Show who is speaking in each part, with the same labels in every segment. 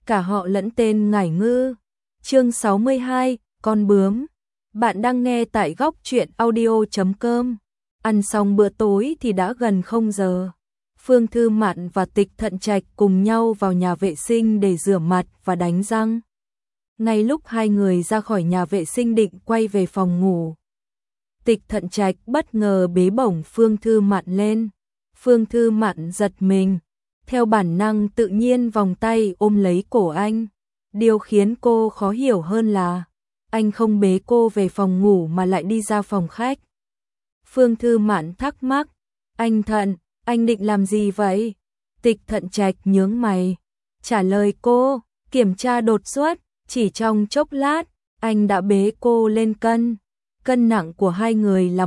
Speaker 1: cả họ lẫn tên Ngải Ngư. Chương 62, con bướm. Bạn đang nghe tại góc truyện audio.com. Ăn xong bữa tối thì đã gần 0 giờ. Phương Thư Mạn và Tịch Thận Trạch cùng nhau vào nhà vệ sinh để rửa mặt và đánh răng. Ngay lúc hai người ra khỏi nhà vệ sinh định quay về phòng ngủ, Tịch Thận Trạch bất ngờ bế bổng Phương Thư Mạn lên. Phương Thư Mạn giật mình, theo bản năng tự nhiên vòng tay ôm lấy cổ anh. Điều khiến cô khó hiểu hơn là anh không bế cô về phòng ngủ mà lại đi ra phòng khách. Phương Thư Mạn thắc mắc, anh Thận, anh định làm gì vậy? Tịch Thận Trạch nhướng mày, trả lời cô, kiểm tra đột xuất, chỉ trong chốc lát, anh đã bế cô lên cân. Cân nặng của hai người là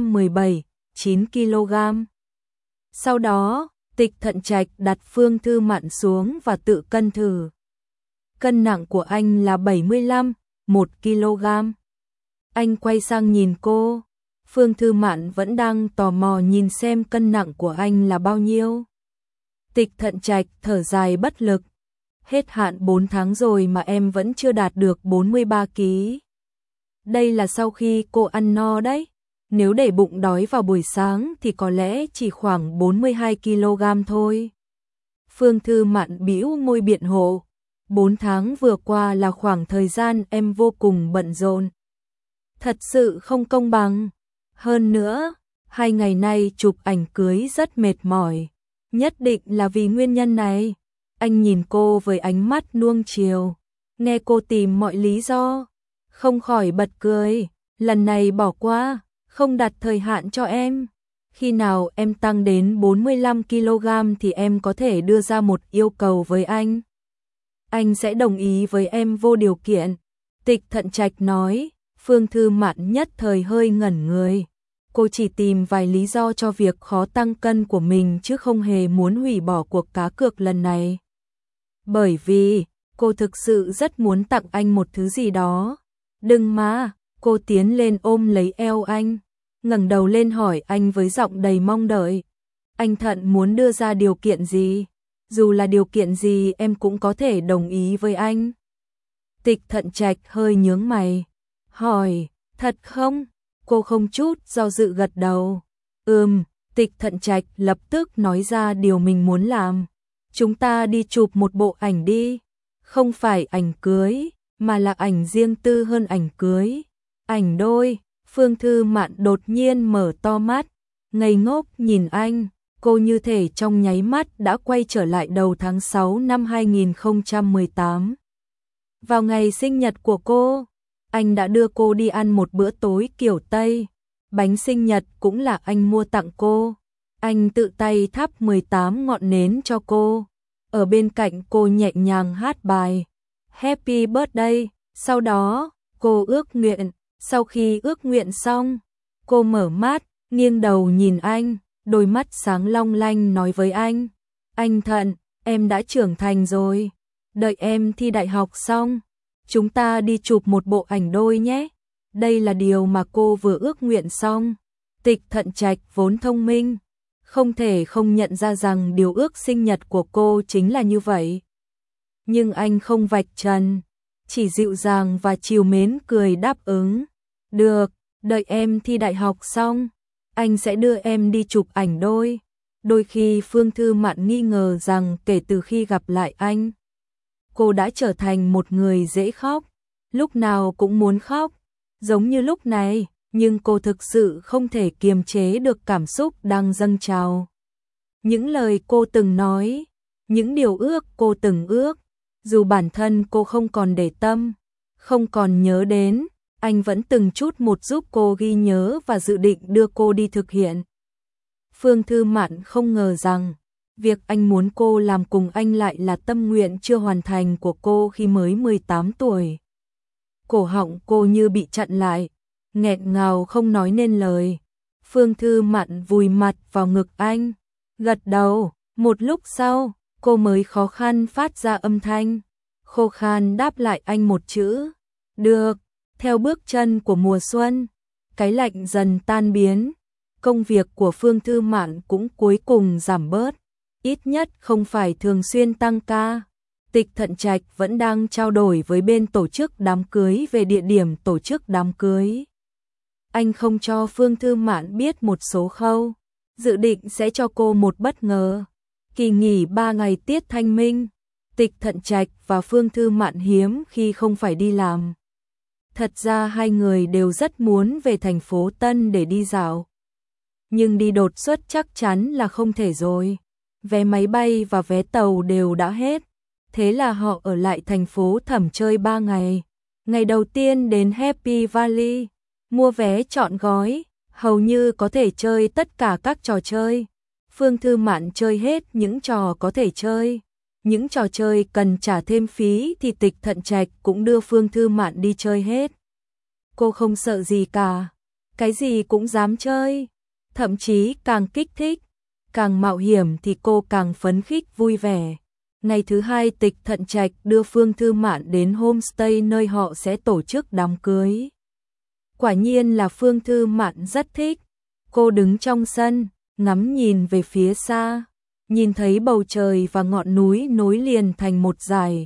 Speaker 1: 117,9 kg. Sau đó, Tịch Thận Trạch đặt Phương Thư Mạn xuống và tự cân thử. Cân nặng của anh là 75,1 kg. Anh quay sang nhìn cô. Phương Thư Mạn vẫn đang tò mò nhìn xem cân nặng của anh là bao nhiêu. Tịch Thận Trạch thở dài bất lực. Hết hạn 4 tháng rồi mà em vẫn chưa đạt được 43 kg. Đây là sau khi cô ăn no đấy. Nếu để bụng đói vào buổi sáng thì có lẽ chỉ khoảng 42 kg thôi. Phương Thư Mạn bĩu môi biện hộ. 4 tháng vừa qua là khoảng thời gian em vô cùng bận rộn. Thật sự không công bằng. Hơn nữa, 2 ngày nay chụp ảnh cưới rất mệt mỏi. Nhất định là vì nguyên nhân này. Anh nhìn cô với ánh mắt nuông chiều. Nghe cô tìm mọi lý do, không khỏi bật cười. Lần này bỏ qua, không đặt thời hạn cho em. Khi nào em tăng đến 45 kg thì em có thể đưa ra một yêu cầu với anh. Anh sẽ đồng ý với em vô điều kiện. Tịch Thận Trạch nói. Phương Thư Mạn nhất thời hơi ngẩn người. Cô chỉ tìm vài lý do cho việc khó tăng cân của mình chứ không hề muốn hủy bỏ cuộc cá cược lần này. Bởi vì, cô thực sự rất muốn tặng anh một thứ gì đó. Đừng mà, cô tiến lên ôm lấy eo anh, ngẩng đầu lên hỏi anh với giọng đầy mong đợi. Anh Thận muốn đưa ra điều kiện gì? Dù là điều kiện gì em cũng có thể đồng ý với anh. Tịch Thận Trạch hơi nhướng mày, hỏi, thật không? Cô không chút do dự gật đầu. Tịch Thận Trạch lập tức nói ra điều mình muốn làm. Chúng ta đi chụp một bộ ảnh đi. Không phải ảnh cưới, mà là ảnh riêng tư hơn ảnh cưới. Ảnh đôi. Phương Thư Mạn đột nhiên mở to mắt, ngây ngốc nhìn anh. Cô như thể trong nháy mắt đã quay trở lại đầu tháng 6 năm 2018. Vào ngày sinh nhật của cô, anh đã đưa cô đi ăn một bữa tối kiểu Tây. Bánh sinh nhật cũng là anh mua tặng cô. Anh tự tay thắp 18 ngọn nến cho cô. Ở bên cạnh cô nhẹ nhàng hát bài Happy Birthday. Sau đó, cô ước nguyện. Sau khi ước nguyện xong, cô mở mắt, nghiêng đầu nhìn anh, đôi mắt sáng long lanh nói với anh. Anh Thận, em đã trưởng thành rồi. Đợi em thi đại học xong, chúng ta đi chụp một bộ ảnh đôi nhé. Đây là điều mà cô vừa ước nguyện xong. Tịch Thận Trạch vốn thông minh, không thể không nhận ra rằng điều ước sinh nhật của cô chính là như vậy. Nhưng anh không vạch trần, chỉ dịu dàng và trìu mến cười đáp ứng. Được, đợi em thi đại học xong, anh sẽ đưa em đi chụp ảnh đôi. Đôi khi Phương Thư Mạn nghi ngờ rằng kể từ khi gặp lại anh, cô đã trở thành một người dễ khóc, lúc nào cũng muốn khóc, giống như lúc này, nhưng cô thực sự không thể kiềm chế được cảm xúc đang dâng trào. Những lời cô từng nói, những điều ước cô từng ước, dù bản thân cô không còn để tâm, không còn nhớ đến, anh vẫn từng chút một giúp cô ghi nhớ và dự định đưa cô đi thực hiện. Phương Thư Mạn không ngờ rằng, việc anh muốn cô làm cùng anh lại là tâm nguyện chưa hoàn thành của cô khi mới 18 tuổi. Cổ họng cô như bị chặn lại, nghẹn ngào không nói nên lời. Phương Thư Mạn vùi mặt vào ngực anh, gật đầu. Một lúc sau, cô mới khó khăn phát ra âm thanh, khô khan đáp lại anh một chữ. Được. Theo bước chân của mùa xuân, cái lạnh dần tan biến, công việc của Phương Thư Mạn cũng cuối cùng giảm bớt, ít nhất không phải thường xuyên tăng ca. Tịch Thận Trạch vẫn đang trao đổi với bên tổ chức đám cưới về địa điểm tổ chức đám cưới. Anh không cho Phương Thư Mạn biết một số khâu, dự định sẽ cho cô một bất ngờ. Kỳ nghỉ 3 ngày tiết Thanh Minh, Tịch Thận Trạch và Phương Thư Mạn hiếm khi không phải đi làm. Thật ra hai người đều rất muốn về thành phố Tân để đi dạo. Nhưng đi đột xuất chắc chắn là không thể rồi. Vé máy bay và vé tàu đều đã hết. Thế là họ ở lại thành phố Thẩm chơi 3 ngày. Ngày đầu tiên đến Happy Valley, mua vé trọn gói, hầu như có thể chơi tất cả các trò chơi. Phương Thư Mạn chơi hết những trò có thể chơi. Những trò chơi cần trả thêm phí thì Tịch Thận Trạch cũng đưa Phương Thư Mạn đi chơi hết. Cô không sợ gì cả, cái gì cũng dám chơi, thậm chí càng kích thích, càng mạo hiểm thì cô càng phấn khích vui vẻ. Ngày thứ hai Tịch Thận Trạch đưa Phương Thư Mạn đến homestay nơi họ sẽ tổ chức đám cưới. Quả nhiên là Phương Thư Mạn rất thích. Cô đứng trong sân, ngắm nhìn về phía xa, nhìn thấy bầu trời và ngọn núi nối liền thành một dải.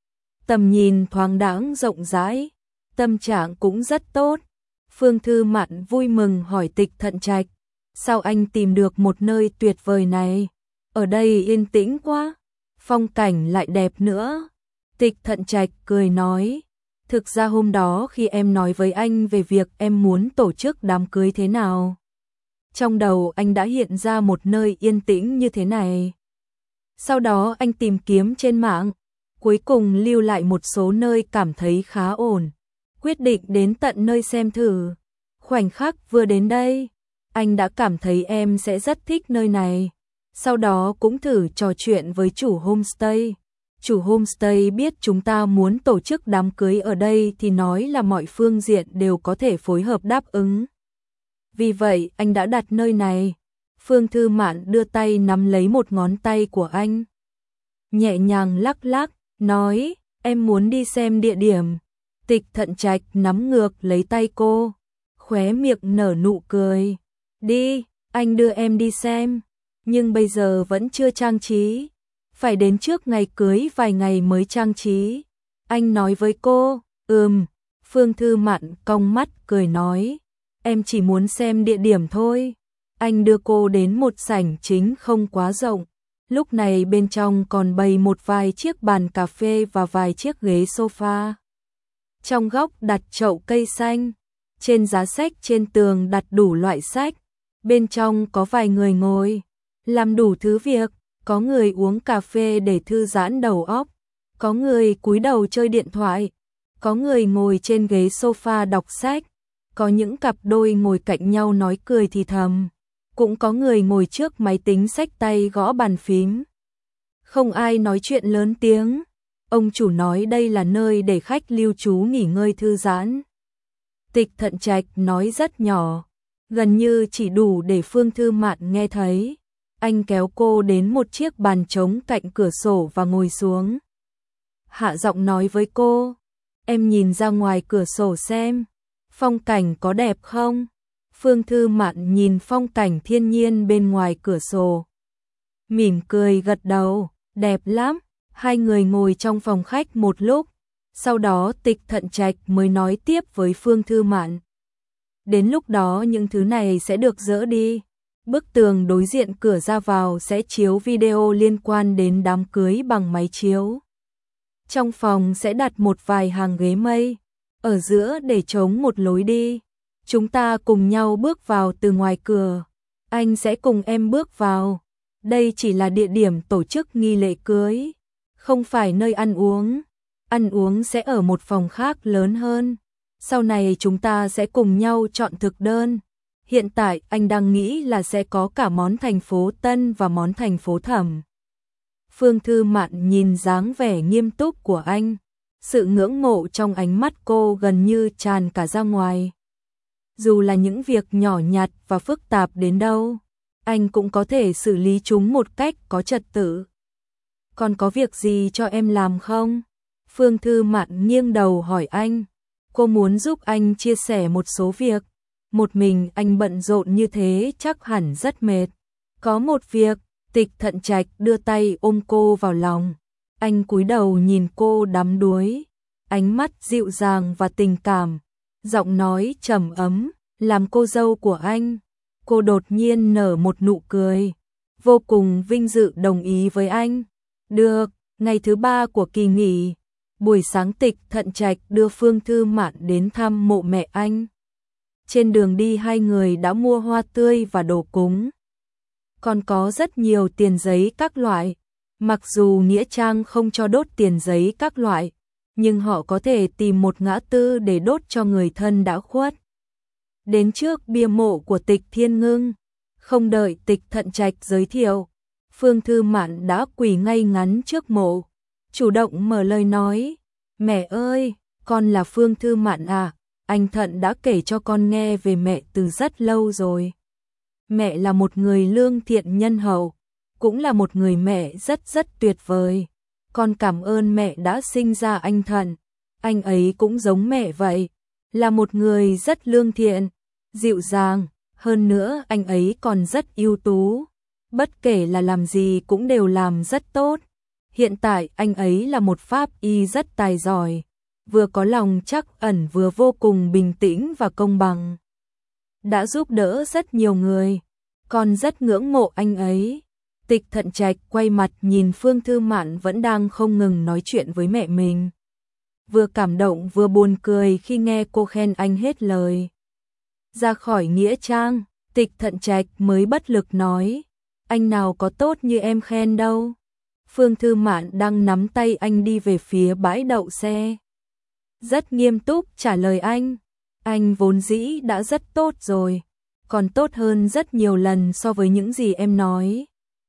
Speaker 1: Tầm nhìn thoáng đãng rộng rãi, tâm trạng cũng rất tốt. Phương Thư Mạn vui mừng hỏi Tịch Thận Trạch, sao anh tìm được một nơi tuyệt vời này? Ở đây yên tĩnh quá, phong cảnh lại đẹp nữa. Tịch Thận Trạch cười nói, thực ra hôm đó khi em nói với anh về việc em muốn tổ chức đám cưới thế nào, trong đầu anh đã hiện ra một nơi yên tĩnh như thế này. Sau đó anh tìm kiếm trên mạng, cuối cùng lưu lại một số nơi cảm thấy khá ổn, quyết định đến tận nơi xem thử. Khoảnh khắc vừa đến đây, anh đã cảm thấy em sẽ rất thích nơi này. Sau đó cũng thử trò chuyện với chủ homestay. Chủ homestay biết chúng ta muốn tổ chức đám cưới ở đây thì nói là mọi phương diện đều có thể phối hợp đáp ứng. Vì vậy anh đã đặt nơi này. Phương Thư Mạn đưa tay nắm lấy một ngón tay của anh, nhẹ nhàng lắc lắc, nói, em muốn đi xem địa điểm. Tịch Thận Trạch nắm ngược lấy tay cô, khóe miệng nở nụ cười. Đi, anh đưa em đi xem. Nhưng bây giờ vẫn chưa trang trí, phải đến trước ngày cưới vài ngày mới trang trí. Anh nói với cô, Phương Thư Mạn cong mắt cười nói, em chỉ muốn xem địa điểm thôi. Anh đưa cô đến một sảnh chính không quá rộng. Lúc này bên trong còn bày một vài chiếc bàn cà phê và vài chiếc ghế sofa. Trong góc đặt chậu cây xanh, trên giá sách trên tường đặt đủ loại sách. Bên trong có vài người ngồi, làm đủ thứ việc, có người uống cà phê để thư giãn đầu óc, có người cúi đầu chơi điện thoại, có người ngồi trên ghế sofa đọc sách, có những cặp đôi ngồi cạnh nhau nói cười thì thầm, cũng có người ngồi trước máy tính xách tay gõ bàn phím. Không ai nói chuyện lớn tiếng. Ông chủ nói đây là nơi để khách lưu trú nghỉ ngơi thư giãn. Tịch Thận Trạch nói rất nhỏ, gần như chỉ đủ để Phương Thư Mạn nghe thấy. Anh kéo cô đến một chiếc bàn trống cạnh cửa sổ và ngồi xuống. Hạ giọng nói với cô, em nhìn ra ngoài cửa sổ xem, phong cảnh có đẹp không? Phương Thư Mạn nhìn phong cảnh thiên nhiên bên ngoài cửa sổ, mỉm cười gật đầu, đẹp lắm. Hai người ngồi trong phòng khách một lúc, sau đó Tịch Thận Trạch mới nói tiếp với Phương Thư Mạn. Đến lúc đó những thứ này sẽ được dỡ đi. Bức tường đối diện cửa ra vào sẽ chiếu video liên quan đến đám cưới bằng máy chiếu. Trong phòng sẽ đặt một vài hàng ghế mây, ở giữa để trống một lối đi. Chúng ta cùng nhau bước vào từ ngoài cửa. Anh sẽ cùng em bước vào. Đây chỉ là địa điểm tổ chức nghi lễ cưới, không phải nơi ăn uống. Ăn uống sẽ ở một phòng khác lớn hơn. Sau này chúng ta sẽ cùng nhau chọn thực đơn. Hiện tại anh đang nghĩ là sẽ có cả món thành phố Tân và món thành phố Thẩm. Phương Thư Mạn nhìn dáng vẻ nghiêm túc của anh, sự ngưỡng mộ trong ánh mắt cô gần như tràn cả ra ngoài. Dù là những việc nhỏ nhặt và phức tạp đến đâu, anh cũng có thể xử lý chúng một cách có trật tự. Còn có việc gì cho em làm không? Phương Thư Mạn nghiêng đầu hỏi anh. Cô muốn giúp anh chia sẻ một số việc. Một mình anh bận rộn như thế chắc hẳn rất mệt. Có một việc. Tịch Thận Trạch đưa tay ôm cô vào lòng. Anh cúi đầu nhìn cô đắm đuối, ánh mắt dịu dàng và tình cảm, giọng nói trầm ấm, làm cô dâu của anh. Cô đột nhiên nở một nụ cười, vô cùng vinh dự đồng ý với anh. Được, ngày thứ 3 của kỳ nghỉ, buổi sáng Tịch Thận Trạch đưa Phương Thư Mạn đến thăm mộ mẹ anh. Trên đường đi hai người đã mua hoa tươi và đồ cúng. Còn có rất nhiều tiền giấy các loại. Mặc dù nghĩa trang không cho đốt tiền giấy các loại, nhưng họ có thể tìm một ngã tư để đốt cho người thân đã khuất. Đến trước bia mộ của Tịch Thiên Ngưng, không đợi Tịch Thận Trạch giới thiệu, Phương Thư Mạn đã quỳ ngay ngắn trước mộ, chủ động mở lời nói, mẹ ơi, con là Phương Thư Mạn à, anh Thận đã kể cho con nghe về mẹ từ rất lâu rồi. Mẹ là một người lương thiện nhân hậu, cũng là một người mẹ rất tuyệt vời. Con cảm ơn mẹ đã sinh ra anh Thận, anh ấy cũng giống mẹ vậy, là một người rất lương thiện, dịu dàng, hơn nữa anh ấy còn rất ưu tú, bất kể là làm gì cũng đều làm rất tốt. Hiện tại anh ấy là một pháp y rất tài giỏi, vừa có lòng trắc ẩn vừa vô cùng bình tĩnh và công bằng. Đã giúp đỡ rất nhiều người, con rất ngưỡng mộ anh ấy. Tịch Thận Trạch quay mặt nhìn Phương Thư Mạn vẫn đang không ngừng nói chuyện với mẹ mình. Vừa cảm động vừa buồn cười khi nghe cô khen anh hết lời. Ra khỏi nghĩa trang, Tịch Thận Trạch mới bất lực nói, anh nào có tốt như em khen đâu. Phương Thư Mạn đang nắm tay anh đi về phía bãi đậu xe. Rất nghiêm túc trả lời anh vốn dĩ đã rất tốt rồi, còn tốt hơn rất nhiều lần so với những gì em nói.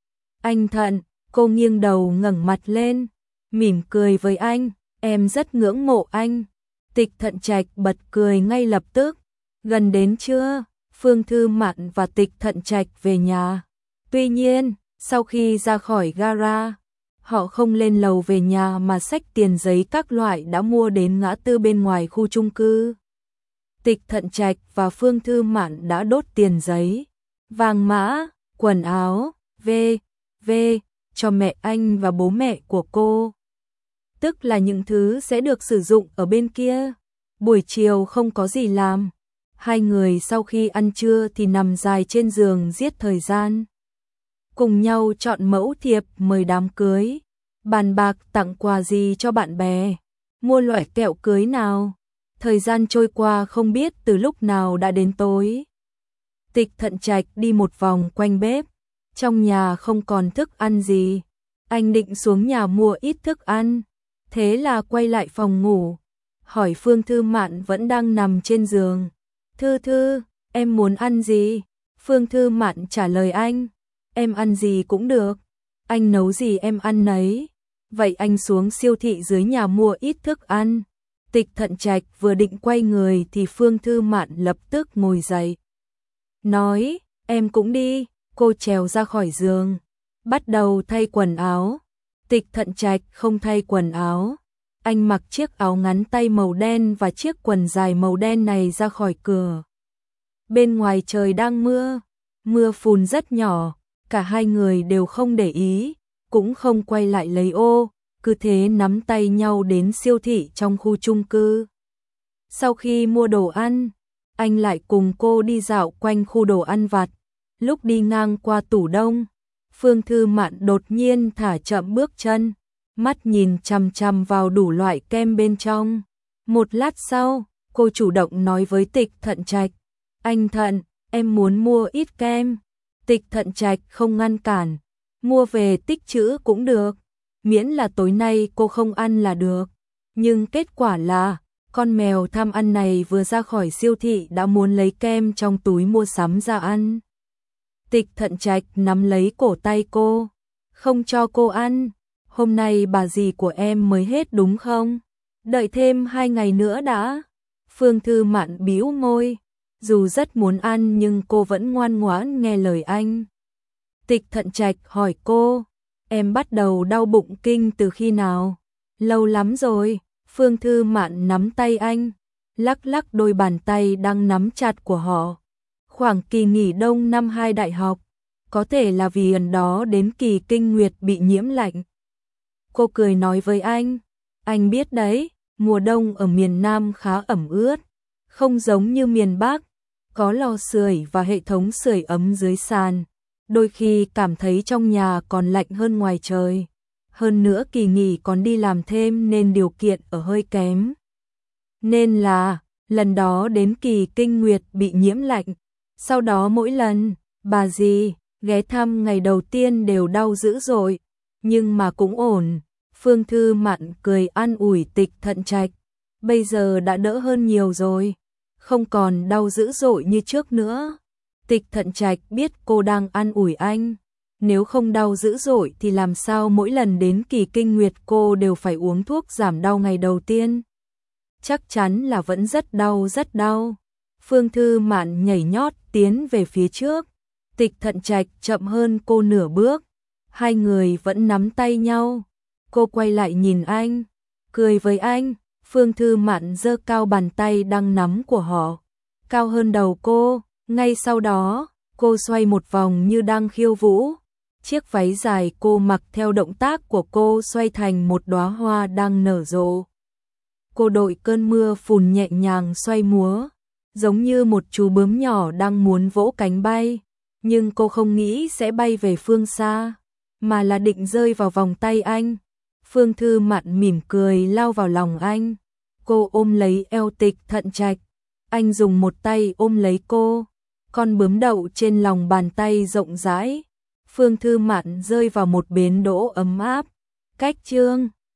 Speaker 1: Anh Thận, cô nghiêng đầu ngẩng mặt lên, mỉm cười với anh, em rất ngưỡng mộ anh. Tịch Thận Trạch bật cười ngay lập tức. Gần đến trưa, Phương Thư Mạn và Tịch Thận Trạch về nhà. Tuy nhiên, sau khi ra khỏi gara, họ không lên lầu về nhà mà xách tiền giấy các loại đã mua đến ngã tư bên ngoài khu chung cư. Tịch Thận Trạch và Phương Thư Mạn đã đốt tiền giấy, vàng mã, quần áo, v cho mẹ anh và bố mẹ của cô. Tức là những thứ sẽ được sử dụng ở bên kia. Buổi chiều không có gì làm, hai người sau khi ăn trưa thì nằm dài trên giường giết thời gian. Cùng nhau chọn mẫu thiệp mời đám cưới, bàn bạc tặng quà gì cho bạn bè, mua loại kẹo cưới nào. Thời gian trôi qua không biết từ lúc nào đã đến tối. Tịch Thận Trạch đi một vòng quanh bếp, trong nhà không còn thức ăn gì. Anh định xuống nhà mua ít thức ăn, thế là quay lại phòng ngủ, hỏi Phương Thư Mạn vẫn đang nằm trên giường. Thư, em muốn ăn gì? Phương Thư Mạn trả lời anh, em ăn gì cũng được, anh nấu gì em ăn nấy. Vậy anh xuống siêu thị dưới nhà mua ít thức ăn. Tịch Thận Trạch vừa định quay người thì Phương Thư Mạn lập tức ngồi dậy. Nói, em cũng đi. Cô trèo ra khỏi giường, bắt đầu thay quần áo. Tịch Thận Trạch không thay quần áo. Anh mặc chiếc áo ngắn tay màu đen và chiếc quần dài màu đen này ra khỏi cửa. Bên ngoài trời đang mưa phùn rất nhỏ, cả hai người đều không để ý, cũng không quay lại lấy ô, cứ thế nắm tay nhau đến siêu thị trong khu chung cư. Sau khi mua đồ ăn, anh lại cùng cô đi dạo quanh khu đồ ăn vặt. Lúc đi ngang qua tủ đông, Phương Thư Mạn đột nhiên thả chậm bước chân, mắt nhìn chằm chằm vào đủ loại kem bên trong. Một lát sau, cô chủ động nói với Tịch Thận Trạch, anh Thận, em muốn mua ít kem. Tịch Thận Trạch không ngăn cản, mua về tích trữ cũng được, miễn là tối nay cô không ăn là được. Nhưng kết quả là, con mèo tham ăn này vừa ra khỏi siêu thị đã muốn lấy kem trong túi mua sắm ra ăn. Tịch Thận Trạch nắm lấy cổ tay cô, không cho cô ăn. Hôm nay bà dì của em mới hết đúng không? Đợi thêm 2 ngày nữa đã. Phương Thư Mạn bĩu môi, dù rất muốn ăn nhưng cô vẫn ngoan ngoãn nghe lời anh. Tịch Thận Trạch hỏi cô, em bắt đầu đau bụng kinh từ khi nào? Lâu lắm rồi. Phương Thư Mạn nắm tay anh, lắc lắc đôi bàn tay đang nắm chặt của họ. Khoảng kỳ nghỉ đông năm 2 đại học, có thể là vì gần đó đến kỳ kinh nguyệt bị nhiễm lạnh. Cô cười nói với anh biết đấy, mùa đông ở miền Nam khá ẩm ướt, không giống như miền Bắc, có lò sưởi và hệ thống sưởi ấm dưới sàn, đôi khi cảm thấy trong nhà còn lạnh hơn ngoài trời. Hơn nữa kỳ nghỉ còn đi làm thêm nên điều kiện ở hơi kém. Nên là, lần đó đến kỳ kinh nguyệt bị nhiễm lạnh, sau đó mỗi lần, bà dì ghé thăm ngày đầu tiên đều đau dữ dội, nhưng mà cũng ổn. Phương Thư Mạn cười an ủi Tịch Thận Trạch, bây giờ đã đỡ hơn nhiều rồi, không còn đau dữ dội như trước nữa. Tịch Thận Trạch biết cô đang an ủi anh, nếu không đau dữ dội thì làm sao mỗi lần đến kỳ kinh nguyệt cô đều phải uống thuốc giảm đau ngày đầu tiên. Chắc chắn là vẫn rất đau rất đau. Phương Thư Mạn nhảy nhót tiến về phía trước, Tịch Thận Trạch chậm hơn cô nửa bước, hai người vẫn nắm tay nhau. Cô quay lại nhìn anh, cười với anh. Phương Thư Mạn giơ cao bàn tay đang nắm của họ, cao hơn đầu cô. Ngay sau đó, cô xoay một vòng như đang khiêu vũ. Chiếc váy dài cô mặc theo động tác của cô xoay thành một đóa hoa đang nở rộ. Cô đội cơn mưa phùn nhẹ nhàng xoay múa, giống như một chú bướm nhỏ đang muốn vỗ cánh bay, nhưng cô không nghĩ sẽ bay về phương xa, mà là định rơi vào vòng tay anh. Phương Thư Mạn mỉm cười lao vào lòng anh. Cô ôm lấy eo Tịch Thận Trạch, anh dùng một tay ôm lấy cô, con bướm đậu trên lòng bàn tay rộng rãi. Phương Thư Mạn rơi vào một bến đỗ ấm áp. Cách chương